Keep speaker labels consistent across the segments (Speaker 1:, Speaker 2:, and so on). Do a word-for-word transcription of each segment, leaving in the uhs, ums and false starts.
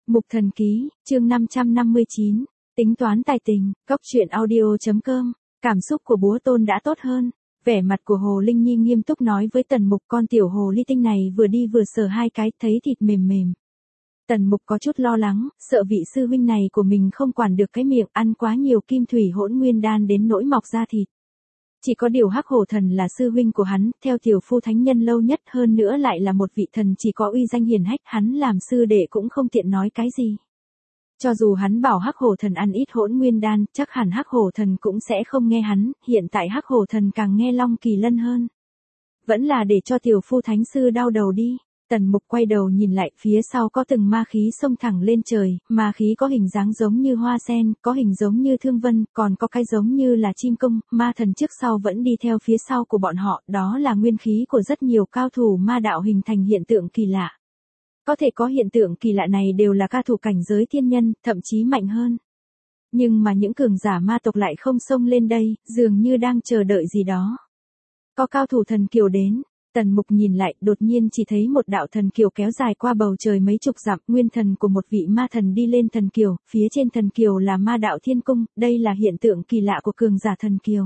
Speaker 1: Mục Thần Ký, chương năm trăm năm mươi chín, tính toán tài tình, cốc truyện audio.com, cảm xúc của búa tôn đã tốt hơn. Vẻ mặt của Hồ Linh Nhi nghiêm túc nói với Tần Mục, con tiểu hồ ly tinh này vừa đi vừa sờ hai cái, thấy thịt mềm mềm. Tần Mục có chút lo lắng, sợ vị sư huynh này của mình không quản được cái miệng, ăn quá nhiều kim thủy hỗn nguyên đan đến nỗi mọc ra thịt. Chỉ có điều Hắc Hổ Thần là sư huynh của hắn, theo tiểu phu thánh nhân lâu nhất, hơn nữa lại là một vị thần chỉ có uy danh hiển hách, hắn làm sư đệ cũng không tiện nói cái gì. Cho dù hắn bảo Hắc Hổ Thần ăn ít hỗn nguyên đan, chắc hẳn Hắc Hổ Thần cũng sẽ không nghe hắn, hiện tại Hắc Hổ Thần càng nghe Long Kỳ Lân hơn. Vẫn là để cho tiểu phu thánh sư đau đầu đi. Tần Mục quay đầu nhìn lại, phía sau có từng ma khí xông thẳng lên trời, ma khí có hình dáng giống như hoa sen, có hình giống như thương vân, còn có cái giống như là chim công, ma thần trước sau vẫn đi theo phía sau của bọn họ, đó là nguyên khí của rất nhiều cao thủ ma đạo hình thành hiện tượng kỳ lạ. Có thể có hiện tượng kỳ lạ này đều là cao thủ cảnh giới thiên nhân, thậm chí mạnh hơn. Nhưng mà những cường giả ma tộc lại không xông lên đây, dường như đang chờ đợi gì đó. Có cao thủ thần kiều đến. Tần Mục nhìn lại, đột nhiên chỉ thấy một đạo thần kiều kéo dài qua bầu trời mấy chục dặm, nguyên thần của một vị ma thần đi lên thần kiều, phía trên thần kiều là ma đạo thiên cung, đây là hiện tượng kỳ lạ của cường giả thần kiều.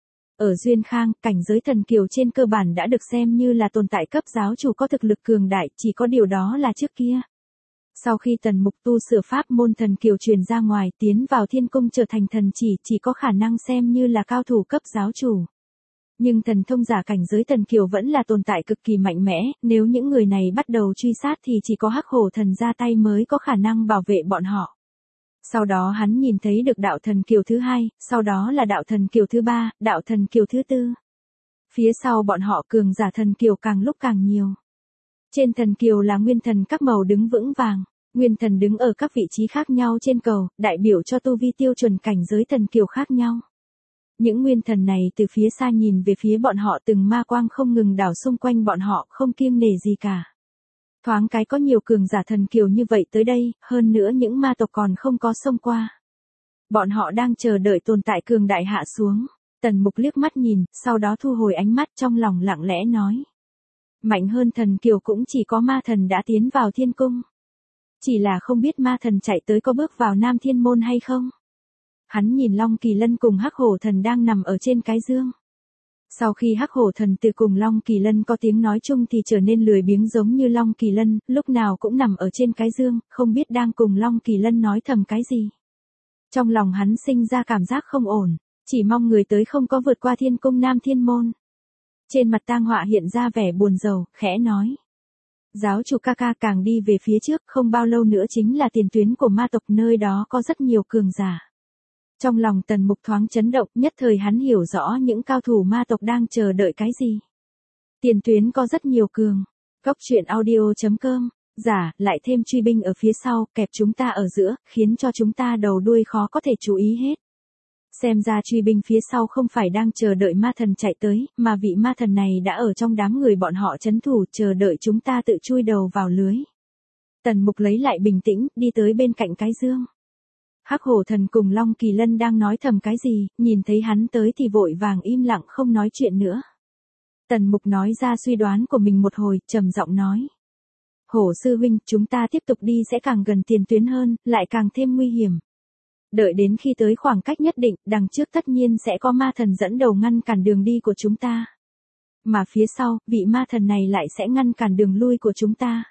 Speaker 1: Ở Duyên Khang, cảnh giới thần kiều trên cơ bản đã được xem như là tồn tại cấp giáo chủ có thực lực cường đại, chỉ có điều đó là trước kia. Sau khi Tần Mục tu sửa pháp môn thần kiều truyền ra ngoài, tiến vào thiên cung trở thành thần chỉ, chỉ có khả năng xem như là cao thủ cấp giáo chủ. Nhưng thần thông giả cảnh giới thần kiều vẫn là tồn tại cực kỳ mạnh mẽ, nếu những người này bắt đầu truy sát thì chỉ có Hắc Hổ Thần ra tay mới có khả năng bảo vệ bọn họ. Sau đó hắn nhìn thấy được đạo thần kiều thứ hai, sau đó là đạo thần kiều thứ ba, đạo thần kiều thứ tư. Phía sau bọn họ cường giả thần kiều càng lúc càng nhiều. Trên thần kiều là nguyên thần các màu đứng vững vàng, nguyên thần đứng ở các vị trí khác nhau trên cầu, đại biểu cho tu vi tiêu chuẩn cảnh giới thần kiều khác nhau. Những nguyên thần này từ phía xa nhìn về phía bọn họ, từng ma quang không ngừng đảo xung quanh bọn họ, không kiêng nể gì cả. Thoáng cái có nhiều cường giả thần kiều như vậy tới đây, hơn nữa những ma tộc còn không có xông qua. Bọn họ đang chờ đợi tồn tại cường đại hạ xuống. Tần Mục liếc mắt nhìn, sau đó thu hồi ánh mắt, trong lòng lặng lẽ nói. Mạnh hơn thần kiều cũng chỉ có ma thần đã tiến vào thiên cung. Chỉ là không biết ma thần chạy tới có bước vào Nam Thiên Môn hay không. Hắn nhìn Long Kỳ Lân cùng Hắc Hổ Thần đang nằm ở trên cái dương. Sau khi Hắc Hổ Thần từ cùng Long Kỳ Lân có tiếng nói chung thì trở nên lười biếng giống như Long Kỳ Lân, lúc nào cũng nằm ở trên cái dương, không biết đang cùng Long Kỳ Lân nói thầm cái gì. Trong lòng hắn sinh ra cảm giác không ổn, chỉ mong người tới không có vượt qua thiên cung Nam Thiên Môn. Trên mặt Tang Họa hiện ra vẻ buồn rầu, khẽ nói. Giáo chủ ca ca càng đi về phía trước, không bao lâu nữa chính là tiền tuyến của ma tộc, nơi đó có rất nhiều cường giả. Trong lòng Tần Mục thoáng chấn động, nhất thời hắn hiểu rõ những cao thủ ma tộc đang chờ đợi cái gì. Tiền tuyến có rất nhiều cường. Cốc truyện audio.com, giả, lại thêm truy binh ở phía sau, kẹp chúng ta ở giữa, khiến cho chúng ta đầu đuôi khó có thể chú ý hết. Xem ra truy binh phía sau không phải đang chờ đợi ma thần chạy tới, mà vị ma thần này đã ở trong đám người bọn họ trấn thủ, chờ đợi chúng ta tự chui đầu vào lưới. Tần Mục lấy lại bình tĩnh, đi tới bên cạnh cái dương. Hắc Hổ Thần cùng Long Kỳ Lân đang nói thầm cái gì, nhìn thấy hắn tới thì vội vàng im lặng không nói chuyện nữa. Tần Mục nói ra suy đoán của mình một hồi, trầm giọng nói. Hổ sư huynh, chúng ta tiếp tục đi sẽ càng gần tiền tuyến hơn, lại càng thêm nguy hiểm. Đợi đến khi tới khoảng cách nhất định, đằng trước tất nhiên sẽ có ma thần dẫn đầu ngăn cản đường đi của chúng ta. Mà phía sau, vị ma thần này lại sẽ ngăn cản đường lui của chúng ta.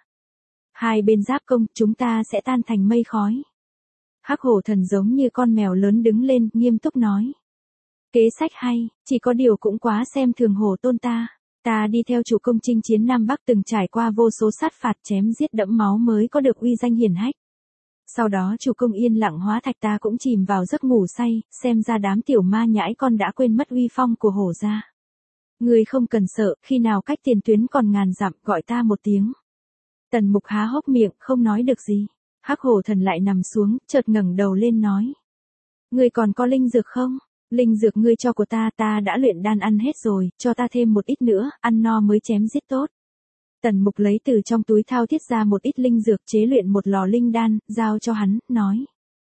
Speaker 1: Hai bên giáp công, chúng ta sẽ tan thành mây khói. Hắc Hổ Thần giống như con mèo lớn đứng lên, nghiêm túc nói. Kế sách hay, chỉ có điều cũng quá xem thường Hổ Tôn ta. Ta đi theo chủ công chinh chiến Nam Bắc, từng trải qua vô số sát phạt chém giết đẫm máu mới có được uy danh hiển hách. Sau đó chủ công yên lặng hóa thạch, ta cũng chìm vào giấc ngủ say, xem ra đám tiểu ma nhãi con đã quên mất uy phong của Hổ gia. Ngươi không cần sợ, khi nào cách tiền tuyến còn ngàn dặm, gọi ta một tiếng. Tần Mục há hốc miệng, không nói được gì. Hắc Hổ Thần lại nằm xuống, chợt ngẩng đầu lên nói. Ngươi còn có linh dược không? Linh dược ngươi cho của ta, ta đã luyện đan ăn hết rồi, cho ta thêm một ít nữa, ăn no mới chém giết tốt. Tần Mục lấy từ trong túi thao thiết ra một ít linh dược, chế luyện một lò linh đan, giao cho hắn, nói.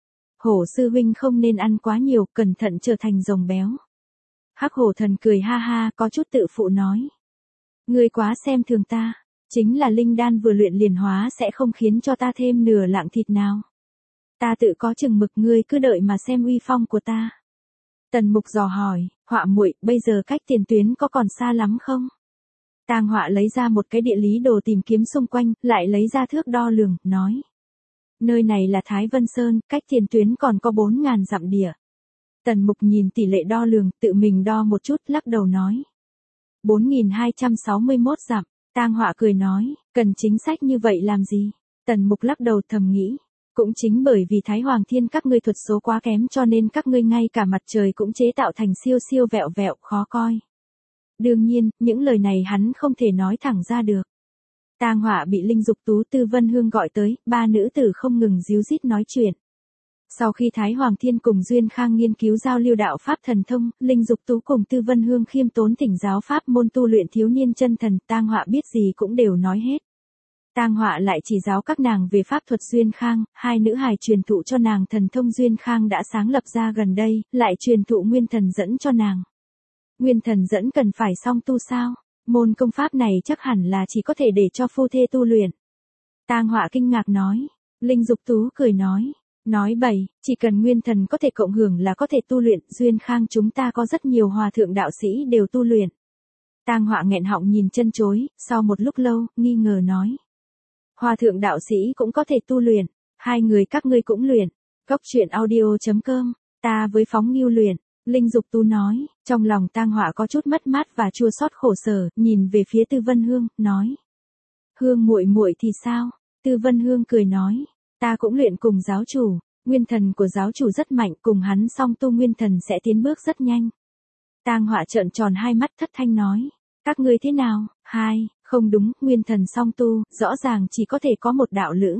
Speaker 1: Hổ sư huynh không nên ăn quá nhiều, cẩn thận trở thành rồng béo. Hắc Hổ Thần cười ha ha, có chút tự phụ nói. Ngươi quá xem thường ta. Chính là linh đan vừa luyện liền hóa sẽ không khiến cho ta thêm nửa lạng thịt nào. Ta tự có chừng mực, ngươi cứ đợi mà xem uy phong của ta. Tần Mục dò hỏi, Họa muội, bây giờ cách tiền tuyến có còn xa lắm không? Tang Họa lấy ra một cái địa lý đồ tìm kiếm xung quanh, lại lấy ra thước đo lường, nói. Nơi này là Thái Vân Sơn, cách tiền tuyến còn có bốn ngàn dặm địa. Tần Mục nhìn tỷ lệ đo lường, tự mình đo một chút, lắc đầu nói. bốn nghìn hai trăm sáu mươi mốt dặm, Tang Họa cười nói, cần chính sách như vậy làm gì? Tần Mục lắc đầu thầm nghĩ. Cũng chính bởi vì Thái Hoàng Thiên các ngươi thuật số quá kém cho nên các ngươi ngay cả mặt trời cũng chế tạo thành siêu siêu vẹo vẹo, khó coi. Đương nhiên, những lời này hắn không thể nói thẳng ra được. Tang Họa bị Linh Dục Tú, Tư Vân Hương gọi tới, ba nữ tử không ngừng díu dít nói chuyện. Sau khi Thái Hoàng Thiên cùng Duyên Khang nghiên cứu giao lưu đạo pháp thần thông, Linh Dục Tú cùng Tư Vân Hương khiêm tốn thỉnh giáo pháp môn tu luyện thiếu niên chân thần, Tang Họa biết gì cũng đều nói hết. Tang Họa lại chỉ giáo các nàng về pháp thuật Duyên Khang, hai nữ hài truyền thụ cho nàng thần thông Duyên Khang đã sáng lập ra gần đây, lại truyền thụ nguyên thần dẫn cho nàng. Nguyên thần dẫn cần phải song tu sao? Môn công pháp này chắc hẳn là chỉ có thể để cho phu thê tu luyện. Tang Họa kinh ngạc nói. Linh Dục Tú cười nói. Nói bậy, chỉ cần nguyên thần có thể cộng hưởng là có thể tu luyện, Duyên Khang chúng ta có rất nhiều hòa thượng đạo sĩ đều tu luyện. Tang Họa nghẹn họng nhìn chân chối, sau một lúc lâu, nghi ngờ nói. Hòa thượng đạo sĩ cũng có thể tu luyện, hai người các ngươi cũng luyện. Cốc truyện audio chấm com, ta với Phóng Ngưu luyện. Linh Dục Tú nói, trong lòng Tang Họa có chút mất mát và chua xót khổ sở, nhìn về phía Tư Vân Hương, nói. Hương muội muội thì sao? Tư Vân Hương cười nói, ta cũng luyện cùng giáo chủ, nguyên thần của giáo chủ rất mạnh, cùng hắn song tu nguyên thần sẽ tiến bước rất nhanh. Tang Họa trợn tròn hai mắt thất thanh nói, các ngươi thế nào? Hai, không đúng, nguyên thần song tu, rõ ràng chỉ có thể có một đạo lữ.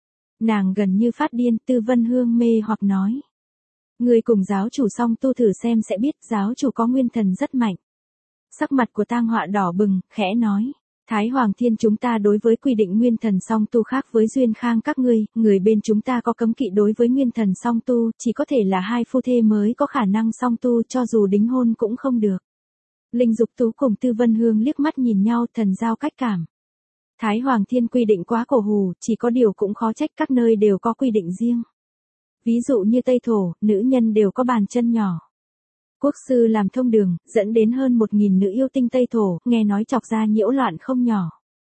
Speaker 1: Nàng gần như phát điên, Tư Vân Hương mê hoặc nói. Người cùng giáo chủ song tu thử xem sẽ biết, giáo chủ có nguyên thần rất mạnh. Sắc mặt của Tang Họa đỏ bừng, khẽ nói. Thái Hoàng Thiên chúng ta đối với quy định nguyên thần song tu khác với Duyên Khang các ngươi, người bên chúng ta có cấm kỵ đối với nguyên thần song tu, chỉ có thể là hai phu thê mới có khả năng song tu, cho dù đính hôn cũng không được. Linh Dục Tú cùng Tư Vân Hương liếc mắt nhìn nhau, thần giao cách cảm. Thái Hoàng Thiên quy định quá cổ hủ, chỉ có điều cũng khó trách, các nơi đều có quy định riêng. Ví dụ như Tây Thổ, nữ nhân đều có bàn chân nhỏ. Quốc sư làm thông đường, dẫn đến hơn một nghìn nữ yêu tinh Tây Thổ, nghe nói chọc ra nhiễu loạn không nhỏ.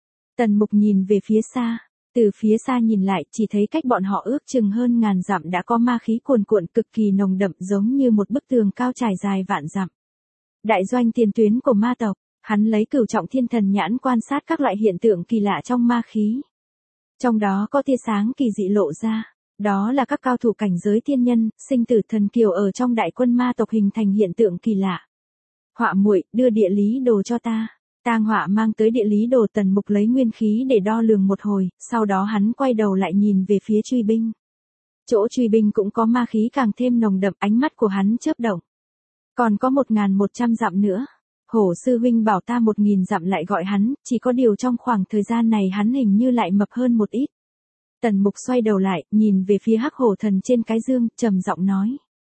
Speaker 1: Tần Mục nhìn về phía xa, từ phía xa nhìn lại, chỉ thấy cách bọn họ ước chừng hơn ngàn dặm đã có ma khí cuồn cuộn cực kỳ nồng đậm, giống như một bức tường cao trải dài vạn dặm. Đại doanh tiền tuyến của ma tộc, hắn lấy Cửu Trọng Thiên Thần nhãn quan sát các loại hiện tượng kỳ lạ trong ma khí. Trong đó có tia sáng kỳ dị lộ ra. Đó là các cao thủ cảnh giới thiên nhân, sinh tử thần kiều ở trong đại quân ma tộc hình thành hiện tượng kỳ lạ. Họa muội, đưa địa lý đồ cho ta. Tang Họa mang tới địa lý đồ, Tần Mục lấy nguyên khí để đo lường một hồi, sau đó hắn quay đầu lại nhìn về phía truy binh. Chỗ truy binh cũng có ma khí càng thêm nồng đậm, ánh mắt của hắn chớp động. Còn có một nghìn một trăm dặm nữa. Hổ sư huynh bảo ta một nghìn dặm lại gọi hắn, chỉ có điều trong khoảng thời gian này hắn hình như lại mập hơn một ít. Tần Mục xoay đầu lại, nhìn về phía Hắc Hổ Thần trên cái dương, trầm giọng nói.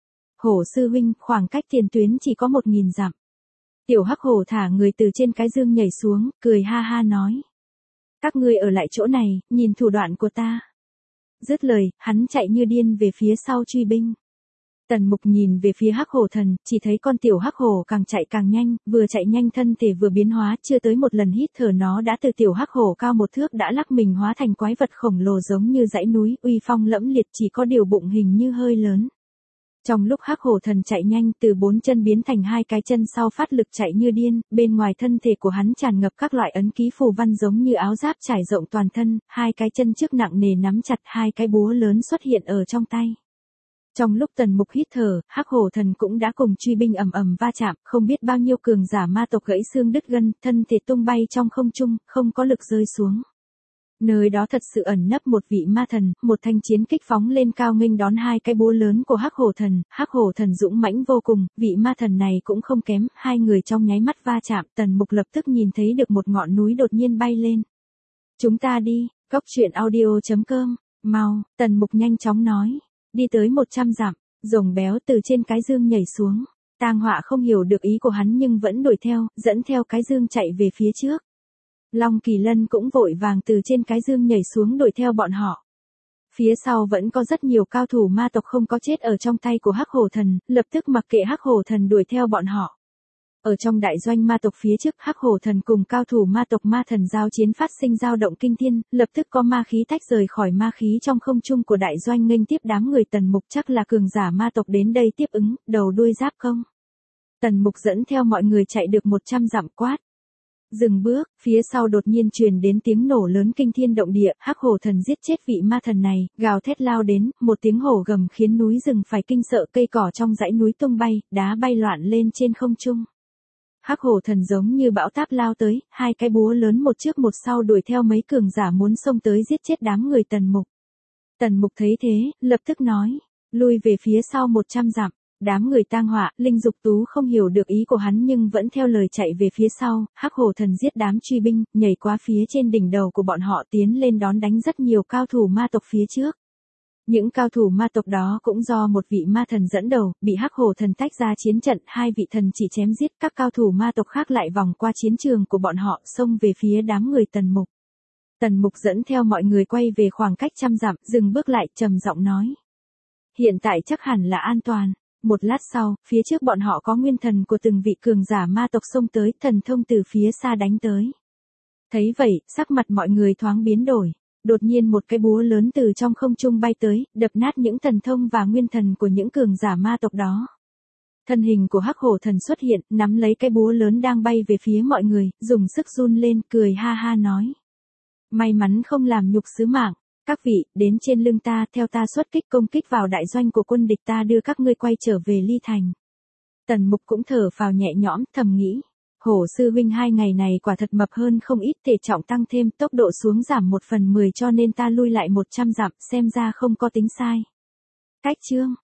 Speaker 1: Hổ sư huynh, khoảng cách tiền tuyến chỉ có một nghìn dặm. Tiểu Hắc Hổ thả người từ trên cái dương nhảy xuống, cười ha ha nói. Các ngươi ở lại chỗ này, nhìn thủ đoạn của ta. Dứt lời, hắn chạy như điên về phía sau truy binh. Tần Mục nhìn về phía Hắc Hổ Thần, chỉ thấy con tiểu Hắc Hổ càng chạy càng nhanh, vừa chạy nhanh thân thể vừa biến hóa, chưa tới một lần hít thở nó đã từ tiểu Hắc Hổ cao một thước đã lắc mình hóa thành quái vật khổng lồ giống như dãy núi, uy phong lẫm liệt, chỉ có điều bụng hình như hơi lớn. Trong lúc Hắc Hổ Thần chạy nhanh, từ bốn chân biến thành hai cái chân sau phát lực chạy như điên, bên ngoài thân thể của hắn tràn ngập các loại ấn ký phù văn giống như áo giáp trải rộng toàn thân, hai cái chân trước nặng nề nắm chặt, hai cái búa lớn xuất hiện ở trong tay. Trong lúc Tần Mục hít thở, Hắc Hổ Thần cũng đã cùng truy binh ầm ầm va chạm, không biết bao nhiêu cường giả ma tộc gãy xương đứt gân, thân thể tung bay trong không trung, không có lực rơi xuống. Nơi đó thật sự ẩn nấp một vị ma thần, một thanh chiến kích phóng lên cao nghênh đón hai cái búa lớn của Hắc Hổ Thần, Hắc Hổ Thần dũng mãnh vô cùng, vị ma thần này cũng không kém, hai người trong nháy mắt va chạm, Tần Mục lập tức nhìn thấy được một ngọn núi đột nhiên bay lên. Chúng ta đi, cốc truyện audio chấm com, mau, Tần Mục nhanh chóng nói. Đi tới một trăm dặm, rồng béo từ trên cái dương nhảy xuống. Tang Họa không hiểu được ý của hắn nhưng vẫn đuổi theo, dẫn theo cái dương chạy về phía trước. Long Kỳ Lân cũng vội vàng từ trên cái dương nhảy xuống đuổi theo bọn họ. Phía sau vẫn có rất nhiều cao thủ ma tộc không có chết ở trong tay của Hắc Hổ Thần, lập tức mặc kệ Hắc Hổ Thần đuổi theo bọn họ. Ở trong đại doanh ma tộc phía trước, Hắc Hổ Thần cùng cao thủ ma tộc ma thần giao chiến phát sinh dao động kinh thiên, lập tức có ma khí tách rời khỏi ma khí trong không trung của đại doanh nghênh tiếp đám người Tần Mục, chắc là cường giả ma tộc đến đây tiếp ứng, đầu đuôi giáp công. Tần Mục dẫn theo mọi người chạy được một trăm dặm quát. Dừng bước, phía sau đột nhiên truyền đến tiếng nổ lớn kinh thiên động địa, Hắc Hổ Thần giết chết vị ma thần này, gào thét lao đến, một tiếng hổ gầm khiến núi rừng phải kinh sợ, cây cỏ trong dãy núi tung bay, đá bay loạn lên trên không trung. Hắc Hổ Thần giống như bão táp lao tới, hai cái búa lớn một trước một sau đuổi theo mấy cường giả muốn xông tới giết chết đám người Tần Mục. Tần Mục thấy thế, lập tức nói, lui về phía sau một trăm dặm. Đám người tang họa, Linh Dục Tú không hiểu được ý của hắn nhưng vẫn theo lời chạy về phía sau, Hắc Hổ Thần giết đám truy binh, nhảy qua phía trên đỉnh đầu của bọn họ tiến lên đón đánh rất nhiều cao thủ ma tộc phía trước. Những cao thủ ma tộc đó cũng do một vị ma thần dẫn đầu, bị Hắc Hổ Thần tách ra chiến trận, hai vị thần chỉ chém giết, các cao thủ ma tộc khác lại vòng qua chiến trường của bọn họ, xông về phía đám người Tần Mục. Tần Mục dẫn theo mọi người quay về khoảng cách trăm dặm, dừng bước lại, trầm giọng nói: hiện tại chắc hẳn là an toàn. Một lát sau, phía trước bọn họ có nguyên thần của từng vị cường giả ma tộc xông tới, thần thông từ phía xa đánh tới. Thấy vậy, sắc mặt mọi người thoáng biến đổi. Đột nhiên một cái búa lớn từ trong không trung bay tới, đập nát những thần thông và nguyên thần của những cường giả ma tộc đó. Thân hình của Hắc Hổ Thần xuất hiện, nắm lấy cái búa lớn đang bay về phía mọi người, dùng sức run lên, cười ha ha nói: may mắn không làm nhục sứ mạng. Các vị, đến trên lưng ta, theo ta xuất kích công kích vào đại doanh của quân địch, ta đưa các ngươi quay trở về Ly Thành. Tần Mục cũng thở phào nhẹ nhõm, thầm nghĩ, Hổ sư huynh hai ngày này quả thật mập hơn không ít, thể trọng tăng thêm, tốc độ xuống giảm một phần mười cho nên ta lui lại một trăm dặm, xem ra không có tính sai. Cách chương